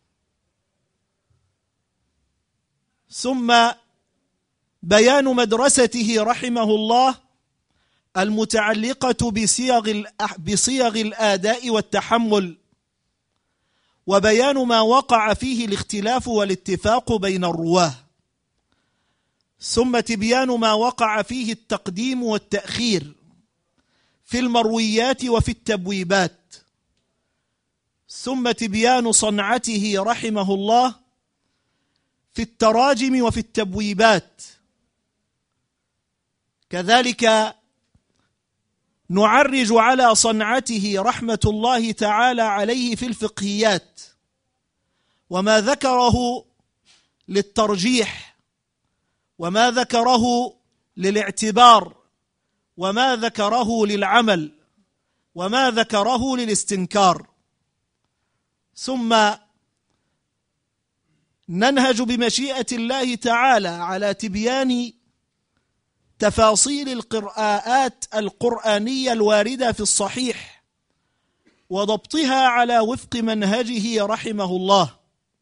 ثم بيان مدرسته رحمه الله المتعلقة بصيغ بصيغ الآداء والتحمل، وبيان ما وقع فيه الاختلاف والاتفاق بين الرواه، ثم تبيان ما وقع فيه التقديم والتأخير في المرويات وفي التبويبات، ثم تبيان صنعته رحمه الله في التراجم وفي التبويبات. كذلك نعرج على صنعته رحمة الله تعالى عليه في الفقهيات، وما ذكره للترجيح، وما ذكره للاعتبار، وما ذكره للعمل، وما ذكره للاستنكار. ثم ننهج بمشيئة الله تعالى على تبيان تفاصيل القراءات القرآنية الواردة في الصحيح وضبطها على وفق منهجه رحمه الله،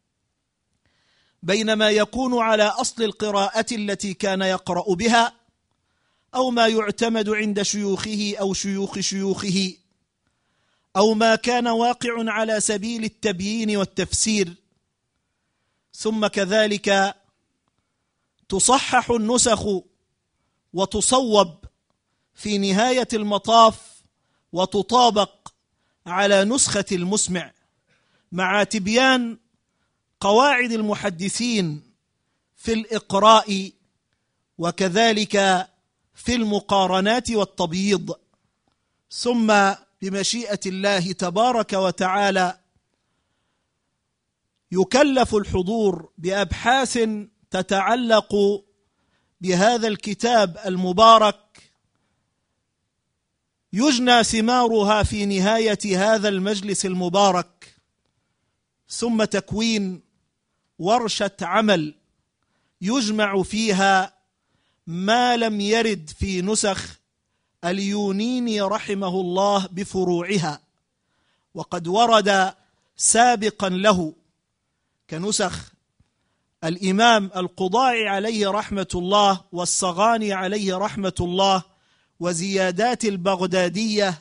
بينما يكون على أصل القراءة التي كان يقرأ بها أو ما يعتمد عند شيوخه أو شيوخ شيوخه أو ما كان واقع على سبيل التبيين والتفسير. ثم كذلك تصحح النسخ وتصوب في نهاية المطاف وتطابق على نسخة المسمع، مع تبيان قواعد المحدثين في الإقراء وكذلك في المقارنات والتبييض. ثم بمشيئة الله تبارك وتعالى يكلف الحضور بأبحاث تتعلق بهذا الكتاب المبارك يجنى ثمارها في نهاية هذا المجلس المبارك، ثم تكوين ورشة عمل يجمع فيها ما لم يرد في نسخ اليونيني رحمه الله بفروعها، وقد ورد سابقا له كنسخ الإمام القضاعي عليه رحمة الله والصغاني عليه رحمة الله وزيادات البغدادية،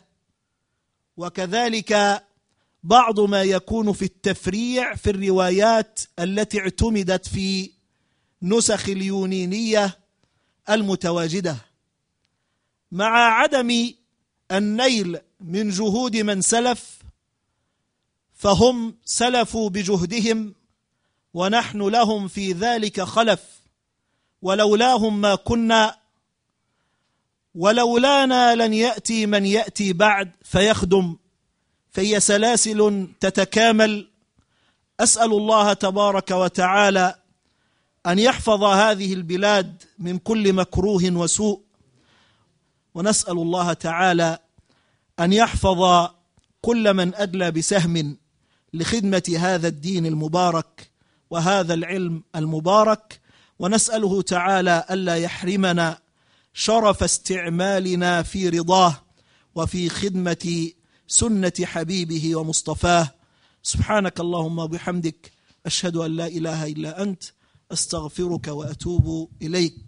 وكذلك بعض ما يكون في التفريع في الروايات التي اعتمدت في نسخ اليونينية المتواجدة، مع عدم النيل من جهود من سلف، فهم سلفوا بجهدهم ونحن لهم في ذلك خلف، ولولاهم ما كنا، ولولانا لن يأتي من يأتي بعد فيخدم، فهي سلاسل تتكامل. أسأل الله تبارك وتعالى أن يحفظ هذه البلاد من كل مكروه وسوء، ونسأل الله تعالى أن يحفظ كل من أدلى بسهم لخدمة هذا الدين المبارك وهذا العلم المبارك، ونسأله تعالى ألا يحرمنا شرف استعمالنا في رضاه وفي خدمة سنة حبيبه ومصطفاه. سبحانك اللهم وبحمدك، أشهد أن لا إله إلا أنت، أستغفرك وأتوب إليك.